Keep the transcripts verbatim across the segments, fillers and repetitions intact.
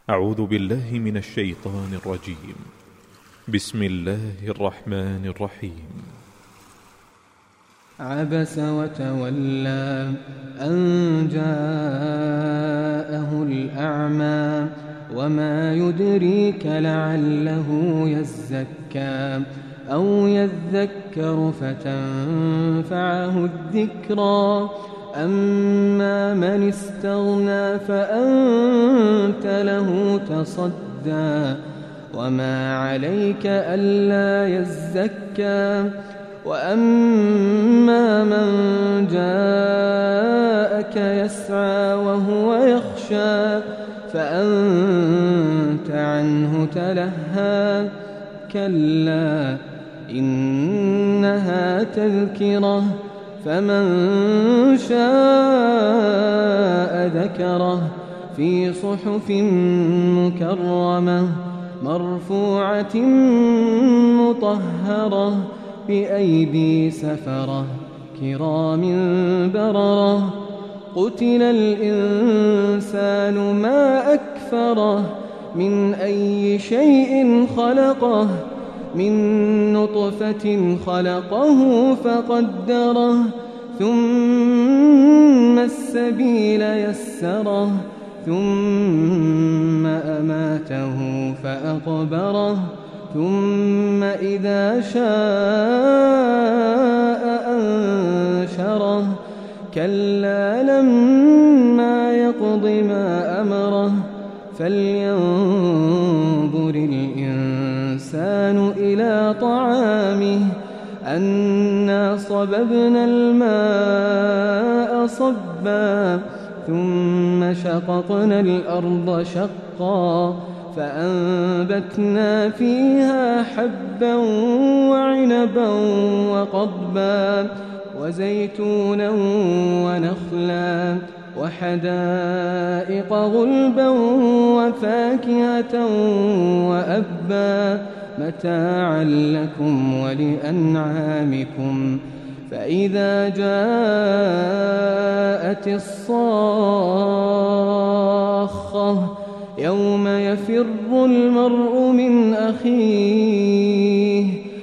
أعوذ بالله من الشيطان الرجيم. بسم الله الرحمن الرحيم. عبس وتولى أن جاءه الأعمى وما يدريك لعله يزكى أو يذكر فتنفعه الذكرى أما من استغنى فأنت له تصدى وما عليك ألا يزكى وأما من جاءك يسعى وهو يخشى فأنت عنه تلهى كلا إنها تذكرة فمن شاء ذكره في صحف مكرمة مرفوعة مطهرة بأيدي سفرة كرام بررة قتل الإنسان ما أكفره من أي شيء خلقه من نطفة خلقه فقدره ثم السبيل يسره ثم أماته فأقبره ثم إذا شاء أنشره كلا لما يقض ما أمره فلينظر الإنسان إلى طعامه أنا صببنا الماء صبا ثم شققنا الأرض شقا فأنبتنا فيها حبا وعنبا وقضبا وزيتونا ونخلا وحدائق غلبا وفاكهة وأبا متاعا لكم ولأنعامكم فإذا جاءت الصاخة يوم يفر المرء من أخيه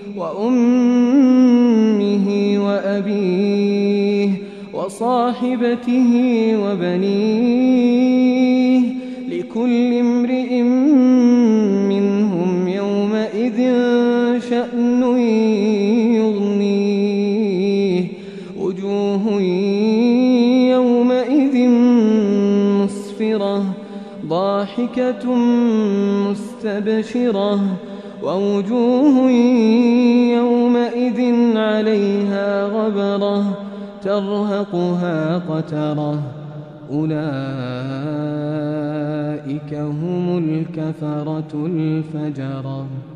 وأمه وأبيه وصاحبته وبنيه لكل امرئ منهم يومئذ شأن يغنيه وجوه يومئذ مسفرة ضاحكة مستبشرة ووجوه يومئذ عليها غبرة ترهقها قترة أولئك هم الكفرة الفجرة.